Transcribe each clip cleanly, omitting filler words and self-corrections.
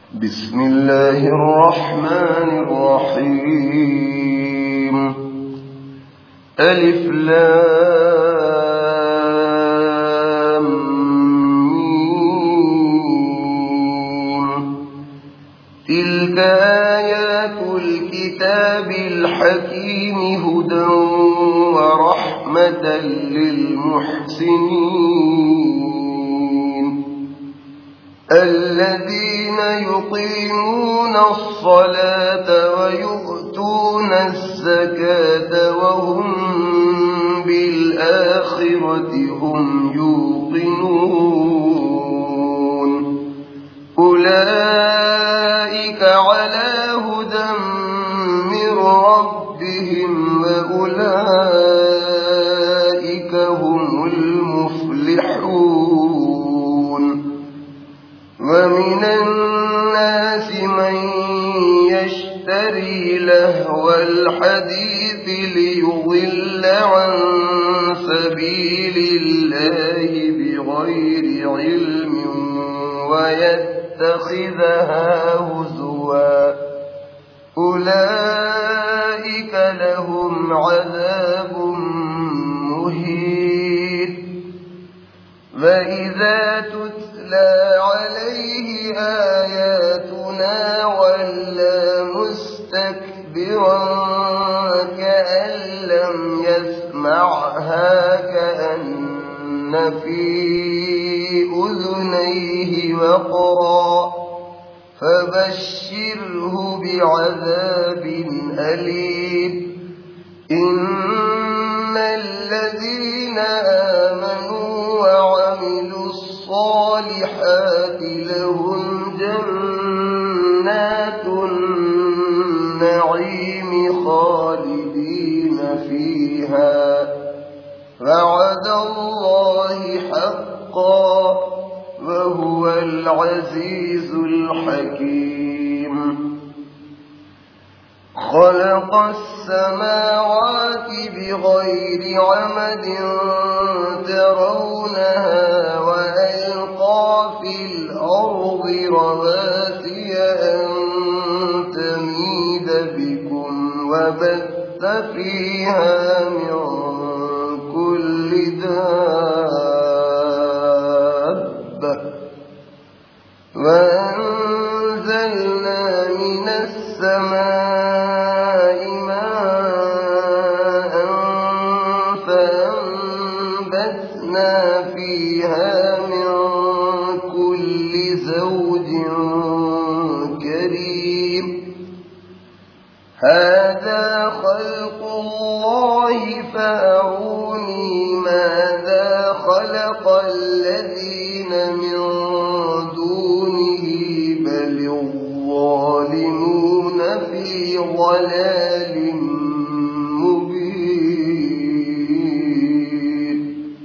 بسم الله الرحمن الرحيم. ألف لام ميم. تلك آيات الكتاب الحكيم هدى ورحمة للمحسنين الذين يقيمون الصلاة ويؤتون الزكاة وهم بالآخرة هم يوقنون أولئك على هدى من ربهم وأولئك هم المفلحون. ومن الناس من يشتري لهو الحديث ليضل عن سبيل الله بغير علم ويتخذها هزوا أولئك لهم عذاب مهين. وإذا تتلى عليه آياتنا ولى مستكبرا كأن لم يسمعها كأن في أذنيه وقرا فبشره بعذاب أليم. إن الذين آمنوا وعملوا الصالحات لهم جنات النعيم خالدين فيها وعد الله حقا وهو العزيز الحكيم. خلق السماوات بغير عمد ترونها وألقى في الأرض رواسي أن تميد بكم وبث فيها من كل دابة وأنزلنا من السماء ماء فأنبتنا فيها من كل زوج كريم. هذا خلق الله فأروني ماذا خلق الذين من دونه بل الظالمون في ضلال مبين.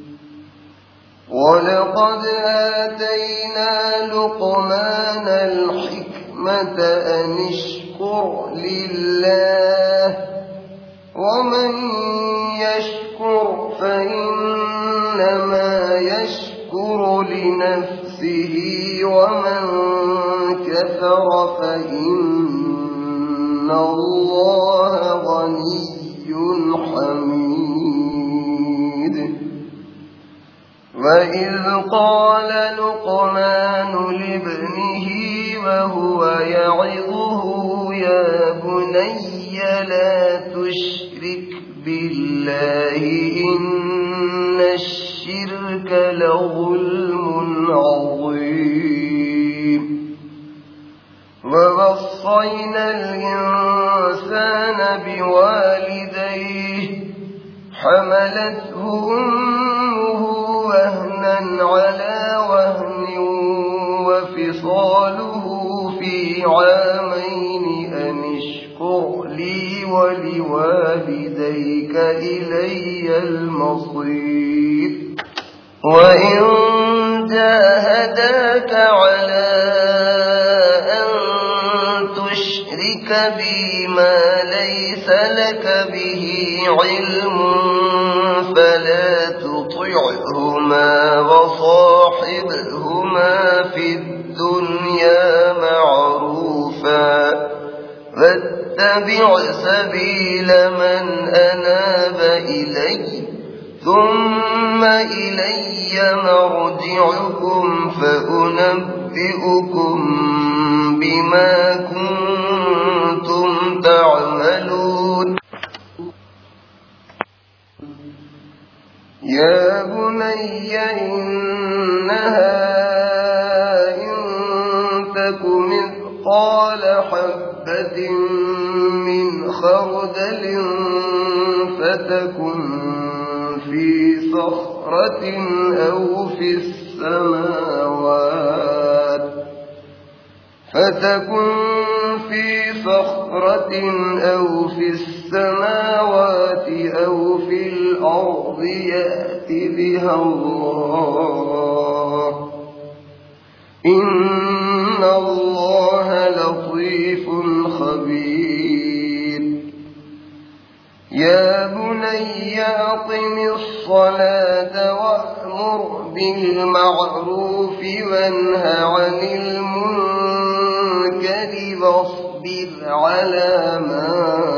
ولقد آتينا لقمان الحكمة أن اشكر لله ومن يشكر فإنما يشكر لنفسه ومن كفر فإن الله غني حميد. وإذ قال لقمان لابنه وهو يعظه يا بني لا تشرك بالله إن الشرك لظلم عظيم. ووصينا الإنسان بوالديه حملته أمه وهنا على وهن وفصاله في عامين أن اشكر لي ولوالديك إلي المصير. وإن جاهداك على أن تشرك بي ما ليس لك به علم فلا تطعهما وصاحبهما في الدنيا معروفا واتبع سبيل من أناب إلي ثم إلي مرجعكم فأنبئكم بما كنتم تعملون يا بني إنها إن تك مثقال حبة من خردل فتكن في صخرة أو في السماوات أو في الأرض يأت بها الله إن الله لطيف خبير يا بني أقم الصلاة وأمر بالمعروف وانه عن المنكر واصبر على ما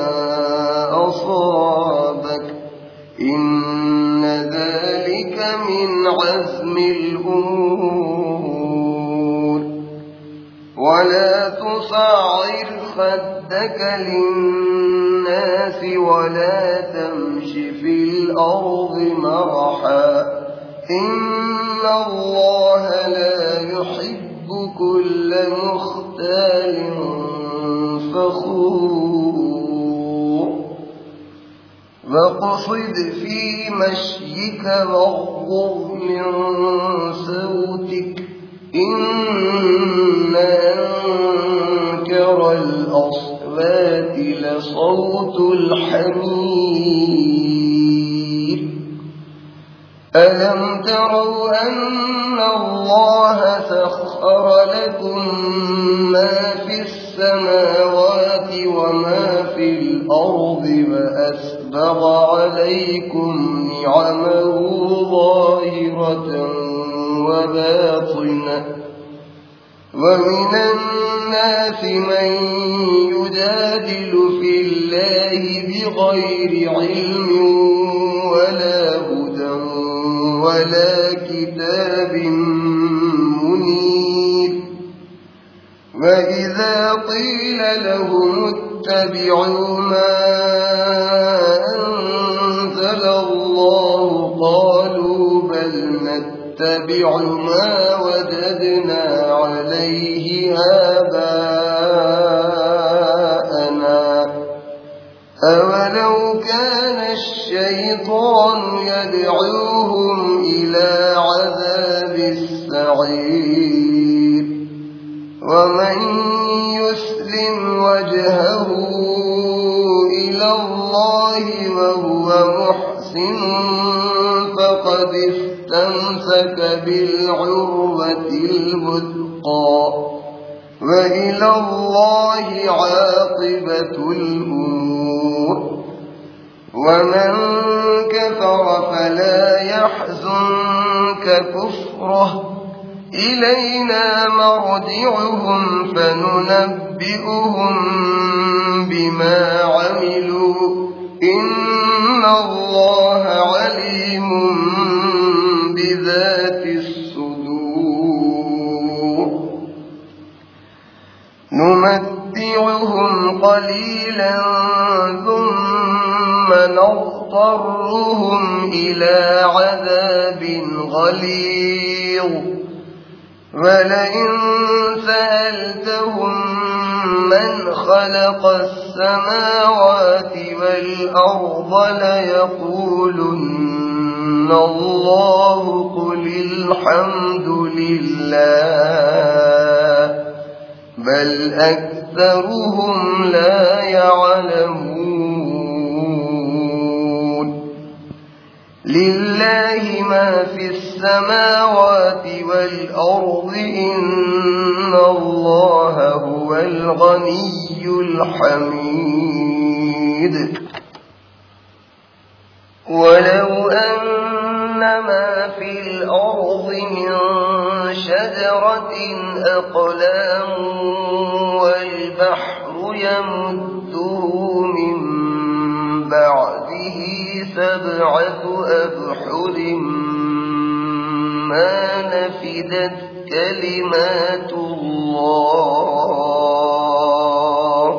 أصابك إن ذلك من عزم الأمور ولا تصعر خدك للناس ولا تمش في الأرض مرحا إن الله لا يحب كل مختال فخور واقصد في مشيك واغضض من صوتك إن أنكر الأصوات لصوت الحمير ألم تروا أن الله سخر لكم ما في السماوات وما في الأرض وأسبغ عليكم نعمه ظاهرة وباطنة ومن الناس من يجادل في الله بغير علم ولا هدى ولا كتاب منير وإذا قيل لهم اتبعوا ما أنزل الله قالوا بل نتبع ما وجدنا عليه آباءنا أولو كان الشيطان يدعوهم إلى عذاب السعير ومن يسلم وجهه إلى الله وهو محسن فقد استمسك بالعروة الوثقى وإلى الله عاقبة الأمور ومن كفر فلا يحزنك كفره إلينا مرجعهم فننبئهم بما عملوا إن الله عليم بذات الصدور نمتعهم قليلا ثم نضطرهم إلى عذاب غليظ ولئن سألتهم من خلق السماوات والأرض ليقولن الله قل الحمد لله بل أكثرهم لا يعلمون لله ما في السماوات والأرض إن الله هو الغني الحميد ولو أن ما في الأرض من شجرة أقلام والبحر يمده بعد ما نفدت كلمات الله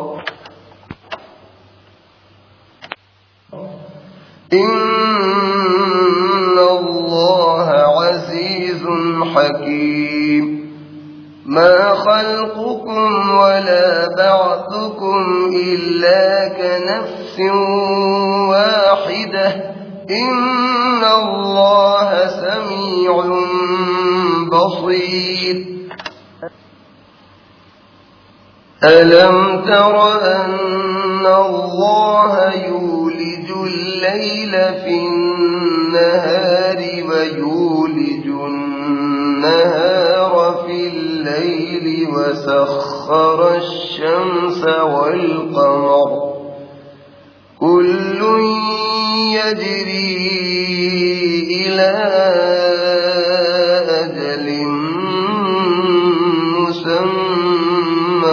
إن الله عزيز حكيم ما خلقكم ولا بعثكم إلا كنفس واحدة إن الله سميع بصير ألم تر أن الله يولج الليل في النهار ويولج النهار في الليل وسخر الشمس والقمر كل يجري إلى أجل مسمى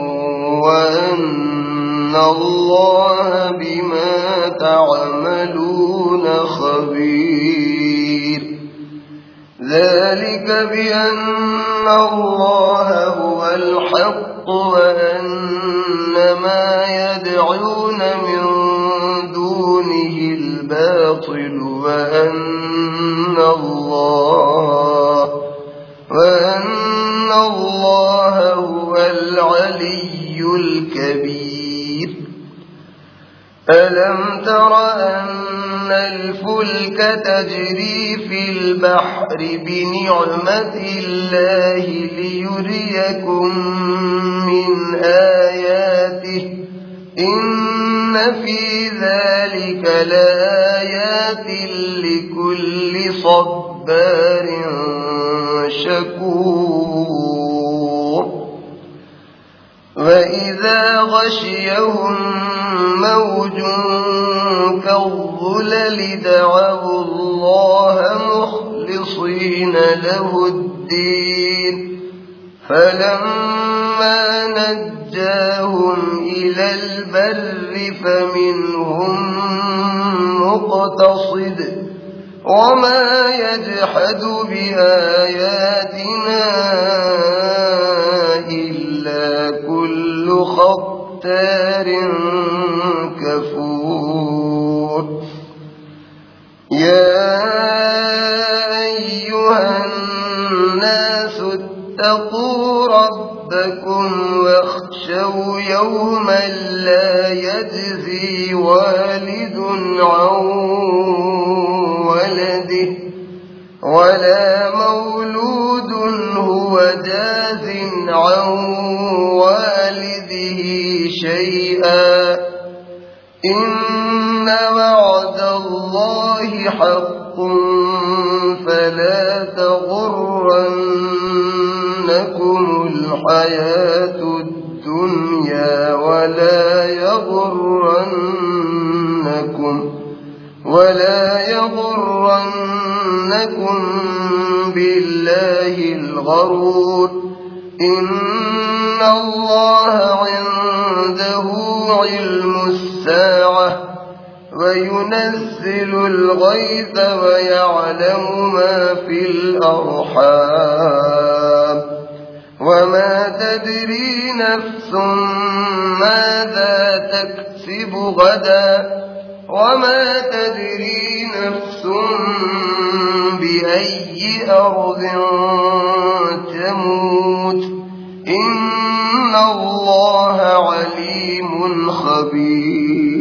وأن الله بما تعملون خبير ذلك بأن الله هو الحق وأن ما يدعون من دونه الباطل وأن الله هو العلي الكبير ألم تر أن الفلك تجري في البحر بنعمة الله ليريكم من آياته إن في ذلك لآيات لكل صبار شكور وإذا غشيهم موج كالظلل دعوا الله مخلصين له الدين فلما نجاهم إلى البر فمنهم مقتصد وما يجحد بآياتنا إلا كل ختار كفور يا أيها الناس اتقوا ربكم واخشوا يوما لا يجزي والد عن ولده ولا مولود هو جاز عن والده شيئا إن وعد الله حق فلا تغرنكم الحياة الدنيا ولا يغرنكم بالله الغرور إن الله عنده علم الساعة وينزل الغيث ويعلم ما في الأرحام وما تدري نفس ماذا تكسب غدا وما تدري نفس بأي أرض تموت إن الله عليم خبير